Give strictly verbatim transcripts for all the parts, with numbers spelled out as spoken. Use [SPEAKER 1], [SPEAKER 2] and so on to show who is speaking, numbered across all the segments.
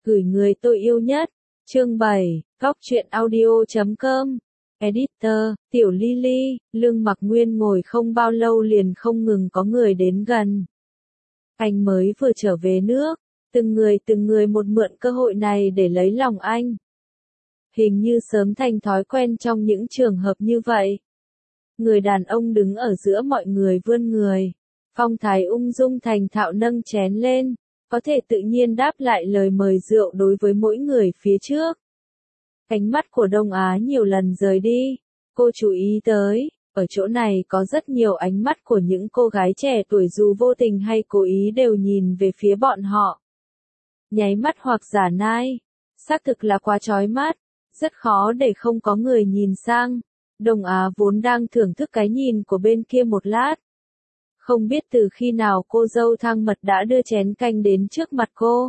[SPEAKER 1] Gửi người tôi yêu nhất. Chương bảy, góc truyện audio chấm com. Editor, Tiểu Lily, Lương Mặc Nguyên ngồi không bao lâu liền không ngừng có người đến gần. Anh mới vừa trở về nước, từng người từng người một mượn cơ hội này để lấy lòng anh. Hình như sớm thành thói quen trong những trường hợp như vậy. Người đàn ông đứng ở giữa mọi người vươn người, phong thái ung dung thành thạo nâng chén lên, có thể tự nhiên đáp lại lời mời rượu đối với mỗi người phía trước. Ánh mắt của Đông Á nhiều lần rời đi, cô chú ý tới, ở chỗ này có rất nhiều ánh mắt của những cô gái trẻ tuổi dù vô tình hay cố ý đều nhìn về phía bọn họ. Nháy mắt hoặc giả nai, xác thực là quá chói mắt, rất khó để không có người nhìn sang. Đông Á vốn đang thưởng thức cái nhìn của bên kia một lát. Không biết từ khi nào cô dâu Thang Mật đã đưa chén canh đến trước mặt cô.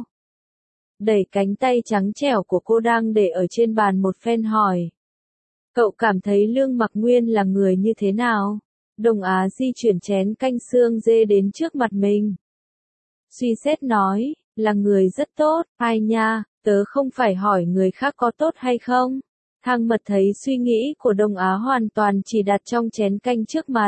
[SPEAKER 1] Đẩy cánh tay trắng trẻo của cô đang để ở trên bàn một phen hỏi. Cậu cảm thấy Lương Mặc Nguyên là người như thế nào? Đông Á di chuyển chén canh xương dê đến trước mặt mình. Suy xét nói, là người rất tốt, ai nha, tớ không phải hỏi người khác có tốt hay không. Thang Mật thấy suy nghĩ của Đông Á hoàn toàn chỉ đặt trong chén canh trước mặt.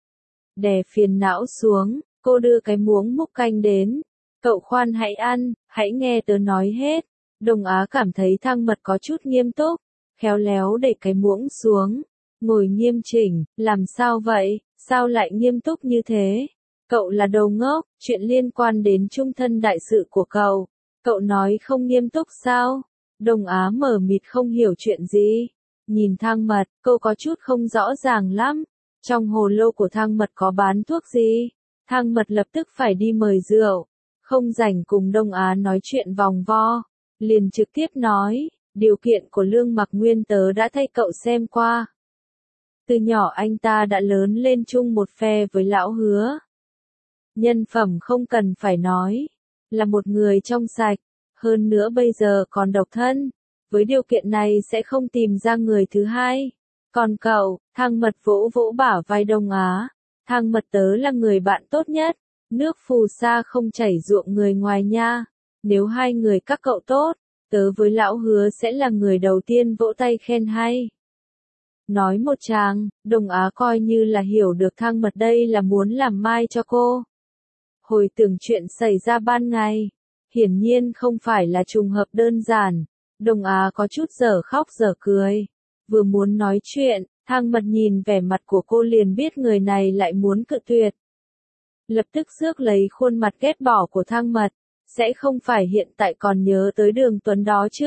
[SPEAKER 1] Đè phiền não xuống, cô đưa cái muỗng múc canh đến. Cậu khoan hãy ăn, hãy nghe tớ nói hết. Đông Á cảm thấy Thang Mật có chút nghiêm túc, khéo léo để cái muỗng xuống, ngồi nghiêm chỉnh, làm sao vậy, sao lại nghiêm túc như thế? Cậu là đầu ngốc, chuyện liên quan đến trung thân đại sự của cậu, cậu nói không nghiêm túc sao? Đông Á mờ mịt không hiểu chuyện gì. Nhìn Thang Mật, cô có chút không rõ ràng lắm. Trong hồ lô của Thang Mật có bán thuốc gì? Thang Mật lập tức phải đi mời rượu. Không rảnh cùng Đông Á nói chuyện vòng vo. Liền trực tiếp nói, điều kiện của Lương Mặc Nguyên tớ đã thay cậu xem qua. Từ nhỏ anh ta đã lớn lên chung một phe với lão Hứa. Nhân phẩm không cần phải nói. Là một người trong sạch. Hơn nữa bây giờ còn độc thân, với điều kiện này sẽ không tìm ra người thứ hai. Còn cậu, Thang Mật vỗ vỗ bả vai Đông Á. Thang Mật tớ là người bạn tốt nhất, nước phù sa không chảy ruộng người ngoài nha. Nếu hai người các cậu tốt, tớ với lão Hứa sẽ là người đầu tiên vỗ tay khen hay. Nói một tràng, Đông Á coi như là hiểu được Thang Mật đây là muốn làm mai cho cô. Hồi tưởng chuyện xảy ra ban ngày. Hiển nhiên không phải là trùng hợp đơn giản. Đông Á có chút dở khóc dở cười. Vừa muốn nói chuyện, Thang Mật nhìn vẻ mặt của cô liền biết người này lại muốn cự tuyệt. Lập tức rước lấy khuôn mặt ghét bỏ của Thang Mật. Sẽ không phải hiện tại còn nhớ tới Đường Tuấn đó chứ?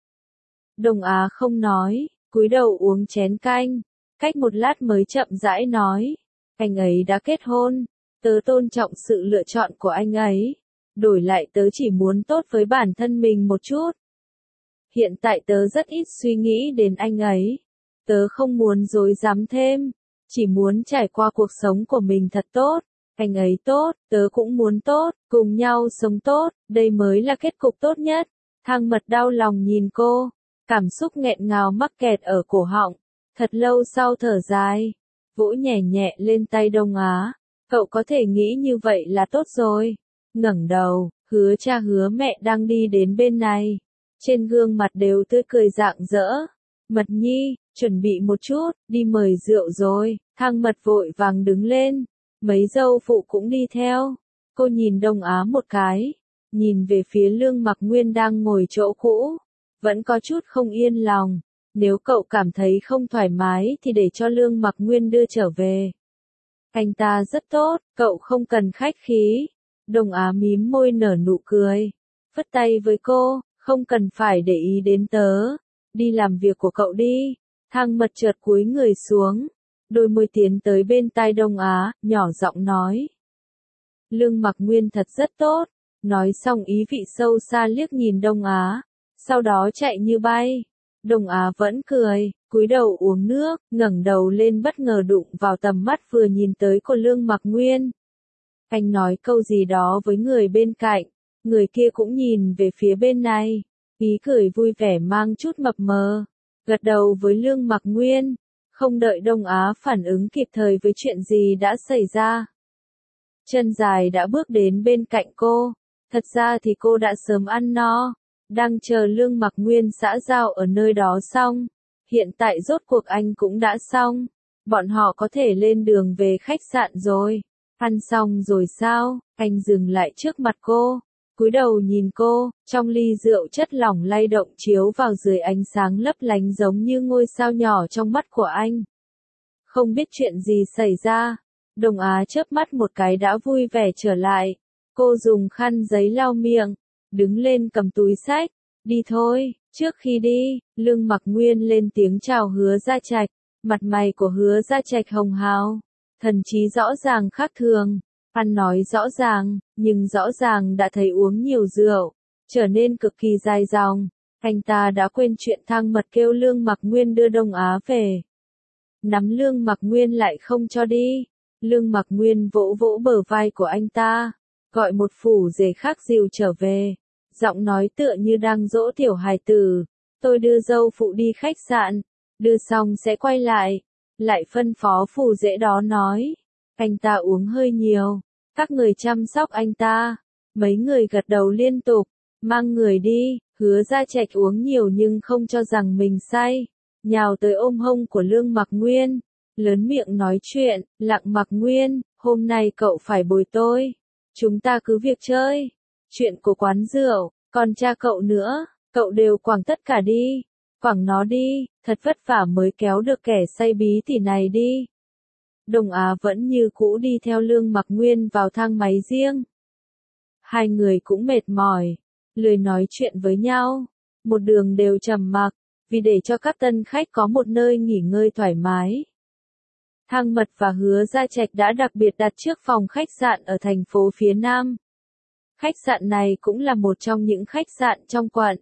[SPEAKER 1] Đông Á không nói, cúi đầu uống chén canh. Cách một lát mới chậm rãi nói. Anh ấy đã kết hôn. Tớ tôn trọng sự lựa chọn của anh ấy. Đổi lại tớ chỉ muốn tốt với bản thân mình một chút. Hiện tại tớ rất ít suy nghĩ đến anh ấy. Tớ không muốn dối dám thêm. Chỉ muốn trải qua cuộc sống của mình thật tốt. Anh ấy tốt, tớ cũng muốn tốt, cùng nhau sống tốt, đây mới là kết cục tốt nhất. Thang Mật đau lòng nhìn cô. Cảm xúc nghẹn ngào mắc kẹt ở cổ họng. Thật lâu sau thở dài. Vỗ nhẹ nhẹ lên tay Đông Á. Cậu có thể nghĩ như vậy là tốt rồi. Ngẩng đầu, Hứa cha Hứa mẹ đang đi đến bên này. Trên gương mặt đều tươi cười rạng rỡ. Mật Nhi, chuẩn bị một chút, đi mời rượu rồi. Thang Mật vội vàng đứng lên. Mấy dâu phụ cũng đi theo. Cô nhìn Đông Á một cái. Nhìn về phía Lương Mặc Nguyên đang ngồi chỗ cũ. Vẫn có chút không yên lòng. Nếu cậu cảm thấy không thoải mái thì để cho Lương Mặc Nguyên đưa trở về. Anh ta rất tốt, cậu không cần khách khí. Đông Á mím môi nở nụ cười. Phất tay với cô, không cần phải để ý đến tớ. Đi làm việc của cậu đi. Thang Mật chợt cúi người xuống. Đôi môi tiến tới bên tai Đông Á, nhỏ giọng nói. Lương Mặc Nguyên thật rất tốt. Nói xong ý vị sâu xa liếc nhìn Đông Á. Sau đó chạy như bay. Đông Á vẫn cười, cúi đầu uống nước, ngẩng đầu lên bất ngờ đụng vào tầm mắt vừa nhìn tới của Lương Mặc Nguyên. Anh nói câu gì đó với người bên cạnh, người kia cũng nhìn về phía bên này, ý cười vui vẻ mang chút mập mờ, gật đầu với Lương Mặc Nguyên, không đợi Đông Á phản ứng kịp thời với chuyện gì đã xảy ra. Chân dài đã bước đến bên cạnh cô, thật ra thì cô đã sớm ăn no, đang chờ Lương Mặc Nguyên xã giao ở nơi đó xong. Hiện tại rốt cuộc anh cũng đã xong. Bọn họ có thể lên đường về khách sạn rồi. Ăn xong rồi sao? Anh dừng lại trước mặt cô. Cúi đầu nhìn cô, trong ly rượu chất lỏng lay động chiếu vào dưới ánh sáng lấp lánh giống như ngôi sao nhỏ trong mắt của anh. Không biết chuyện gì xảy ra. Đồng Á chớp mắt một cái đã vui vẻ trở lại. Cô dùng khăn giấy lau miệng, đứng lên cầm túi xách. Đi thôi, trước khi đi, Lương Mặc Nguyên lên tiếng chào Hứa Gia Trạch. Mặt mày của Hứa Gia Trạch hồng hào, thần trí rõ ràng khác thường. Ăn nói rõ ràng, nhưng rõ ràng đã thấy uống nhiều rượu, trở nên cực kỳ dài dòng. Anh ta đã quên chuyện Thang Mật kêu Lương Mặc Nguyên đưa Đông Á về. Nắm Lương Mặc Nguyên lại không cho đi. Lương Mặc Nguyên vỗ vỗ bờ vai của anh ta, gọi một phủ rể khác dìu trở về. Giọng nói tựa như đang dỗ tiểu hài tử. Tôi đưa dâu phụ đi khách sạn, đưa xong sẽ quay lại. Lại phân phó phủ rể đó nói. Anh ta uống hơi nhiều, các người chăm sóc anh ta. Mấy người gật đầu liên tục, mang người đi. Hứa Gia Trạch uống nhiều nhưng không cho rằng mình say, nhào tới ôm hông của Lương Mặc Nguyên, lớn miệng nói chuyện. Lặng Mặc Nguyên, hôm nay cậu phải bồi tôi. Chúng ta cứ việc chơi. Chuyện của quán rượu, còn cha cậu nữa, cậu đều quẳng tất cả đi. Quẳng nó đi, thật vất vả mới kéo được kẻ say bí tỉ này đi. Đồng Á vẫn như cũ đi theo Lương Mặc Nguyên vào thang máy riêng. Hai người cũng mệt mỏi, lười nói chuyện với nhau, một đường đều trầm mặc, vì để cho các tân khách có một nơi nghỉ ngơi thoải mái. Thang Mật và Hứa Gia Trạch đã đặc biệt đặt trước phòng khách sạn ở thành phố phía Nam. Khách sạn này cũng là một trong những khách sạn trong quận.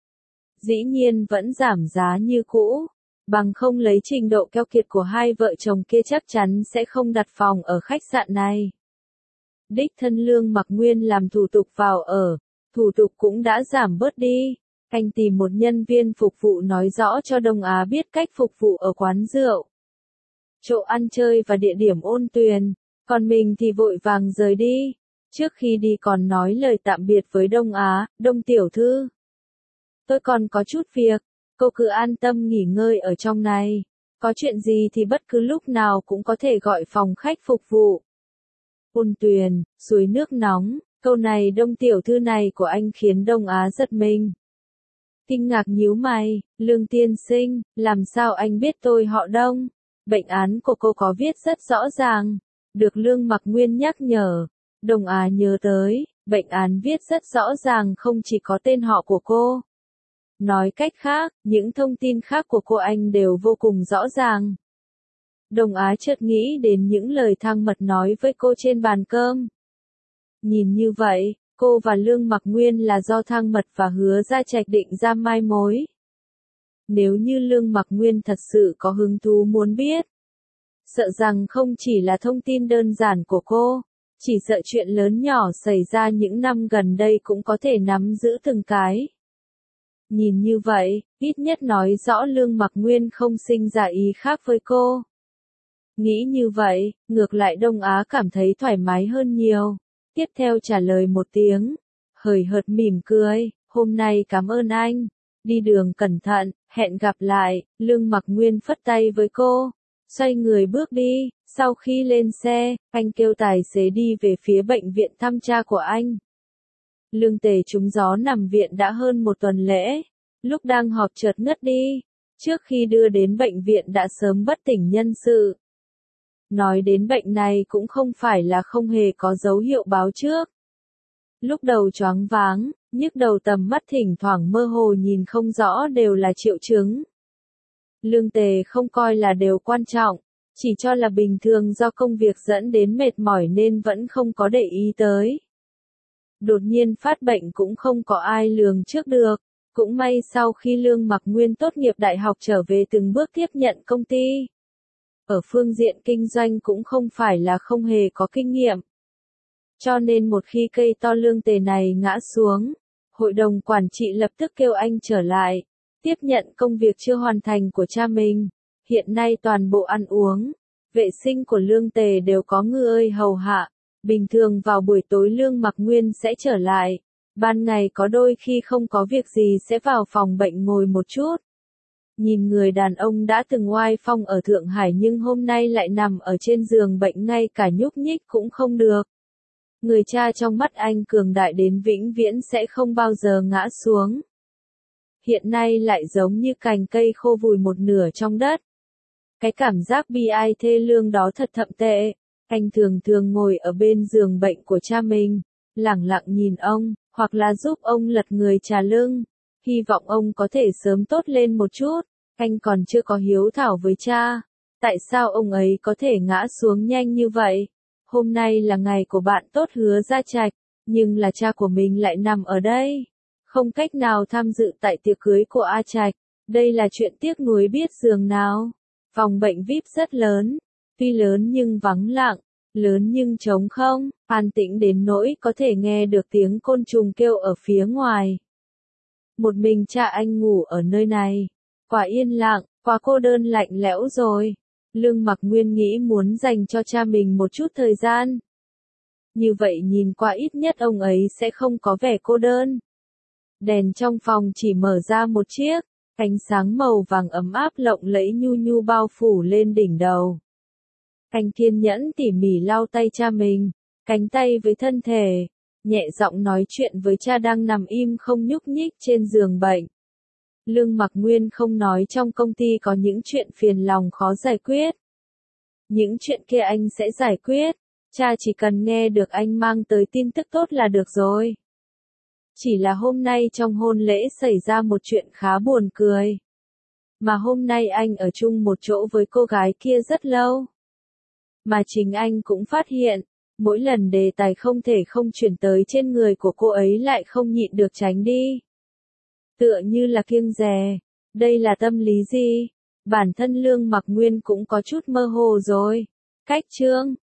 [SPEAKER 1] Dĩ nhiên vẫn giảm giá như cũ. Bằng không lấy trình độ keo kiệt của hai vợ chồng kia chắc chắn sẽ không đặt phòng ở khách sạn này. Đích thân Lương Mặc Nguyên làm thủ tục vào ở, thủ tục cũng đã giảm bớt đi. Anh tìm một nhân viên phục vụ nói rõ cho Đông Á biết cách phục vụ ở quán rượu, chỗ ăn chơi và địa điểm ôn tuyền, còn mình thì vội vàng rời đi. Trước khi đi còn nói lời tạm biệt với Đông Á. Đông tiểu thư, tôi còn có chút việc. Cô cứ an tâm nghỉ ngơi ở trong này. Có chuyện gì thì bất cứ lúc nào cũng có thể gọi phòng khách phục vụ. Ôn tuyền, suối nước nóng, câu này Đông tiểu thư này của anh khiến Đông Á giật mình. Kinh ngạc nhíu mày. Lương tiên sinh, làm sao anh biết tôi họ Đông? Bệnh án của cô có viết rất rõ ràng. Được Lương Mặc Nguyên nhắc nhở. Đông Á nhớ tới, bệnh án viết rất rõ ràng không chỉ có tên họ của cô. Nói cách khác, những thông tin khác của cô anh đều vô cùng rõ ràng. Đông Á chợt nghĩ đến những lời Thang Mật nói với cô trên bàn cơm. Nhìn như vậy, cô và Lương Mặc Nguyên là do Thang Mật và Hứa Gia Trạch định ra mai mối. Nếu như Lương Mặc Nguyên thật sự có hứng thú muốn biết, sợ rằng không chỉ là thông tin đơn giản của cô, chỉ sợ chuyện lớn nhỏ xảy ra những năm gần đây cũng có thể nắm giữ từng cái. Nhìn như vậy, ít nhất nói rõ Lương Mặc Nguyên không sinh ra ý khác với cô. Nghĩ như vậy, ngược lại Đông Á cảm thấy thoải mái hơn nhiều. Tiếp theo trả lời một tiếng, hời hợt mỉm cười, hôm nay cảm ơn anh. Đi đường cẩn thận, hẹn gặp lại. Lương Mặc Nguyên phất tay với cô, xoay người bước đi. Sau khi lên xe, anh kêu tài xế đi về phía bệnh viện thăm cha của anh. Lương Tề trúng gió nằm viện đã hơn một tuần lễ. Lúc đang họp chợt ngất đi. Trước khi đưa đến bệnh viện đã sớm bất tỉnh nhân sự. Nói đến bệnh này cũng không phải là không hề có dấu hiệu báo trước. Lúc đầu choáng váng, nhức đầu, tầm mắt thỉnh thoảng mơ hồ nhìn không rõ đều là triệu chứng. Lương Tề không coi là đều quan trọng, chỉ cho là bình thường do công việc dẫn đến mệt mỏi nên vẫn không có để ý tới. Đột nhiên phát bệnh cũng không có ai lường trước được. Cũng may sau khi Lương Mặc Nguyên tốt nghiệp đại học trở về từng bước tiếp nhận công ty. Ở phương diện kinh doanh cũng không phải là không hề có kinh nghiệm. Cho nên một khi cây to Lương Tề này ngã xuống, hội đồng quản trị lập tức kêu anh trở lại, tiếp nhận công việc chưa hoàn thành của cha mình. Hiện nay toàn bộ ăn uống, vệ sinh của Lương Tề đều có người hầu hạ. Bình thường vào buổi tối Lương Mặc Nguyên sẽ trở lại, Ban ngày có đôi khi không có việc gì sẽ vào phòng bệnh ngồi một chút. Nhìn người đàn ông đã từng oai phong ở Thượng Hải nhưng hôm nay lại nằm ở trên giường bệnh ngay cả nhúc nhích cũng không được. Người cha trong mắt anh cường đại đến vĩnh viễn sẽ không bao giờ ngã xuống. Hiện nay lại giống như cành cây khô vùi một nửa trong đất. Cái cảm giác bi ai thê lương đó thật thậm tệ. Anh thường thường ngồi ở bên giường bệnh của cha mình, lẳng lặng nhìn ông, hoặc là giúp ông lật người trà lưng. Hy vọng ông có thể sớm tốt lên một chút. Anh còn chưa có hiếu thảo với cha. Tại sao ông ấy có thể ngã xuống nhanh như vậy? Hôm nay là ngày của bạn tốt Hứa Gia Trạch, nhưng là cha của mình lại nằm ở đây. Không cách nào tham dự tại tiệc cưới của A Trạch. Đây là chuyện tiếc nuối biết giường nào. Phòng bệnh vi ai pi rất lớn. Tuy lớn nhưng vắng lặng. Lớn nhưng trống không. An tĩnh đến nỗi có thể nghe được tiếng côn trùng kêu ở phía ngoài. Một mình cha anh ngủ ở nơi này. Quá yên lặng, quá cô đơn lạnh lẽo rồi. Lương Mặc Nguyên nghĩ muốn dành cho cha mình một chút thời gian. Như vậy nhìn qua ít nhất ông ấy sẽ không có vẻ cô đơn. Đèn trong phòng chỉ mở ra một chiếc, ánh sáng màu vàng ấm áp lộng lẫy nhu nhu bao phủ lên đỉnh đầu. Anh kiên nhẫn tỉ mỉ lau tay cha mình, cánh tay với thân thể, nhẹ giọng nói chuyện với cha đang nằm im không nhúc nhích trên giường bệnh. Lương Mặc Nguyên không nói trong công ty có những chuyện phiền lòng khó giải quyết. Những chuyện kia anh sẽ giải quyết, cha chỉ cần nghe được anh mang tới tin tức tốt là được rồi. Chỉ là hôm nay trong hôn lễ xảy ra một chuyện khá buồn cười. Mà hôm nay anh ở chung một chỗ với cô gái kia rất lâu. Mà chính anh cũng phát hiện, mỗi lần đề tài không thể không chuyển tới trên người của cô ấy lại không nhịn được tránh đi. Tựa như là kiêng dè. Đây là tâm lý gì? Bản thân Lương Mặc Nguyên cũng có chút mơ hồ rồi. Cách chương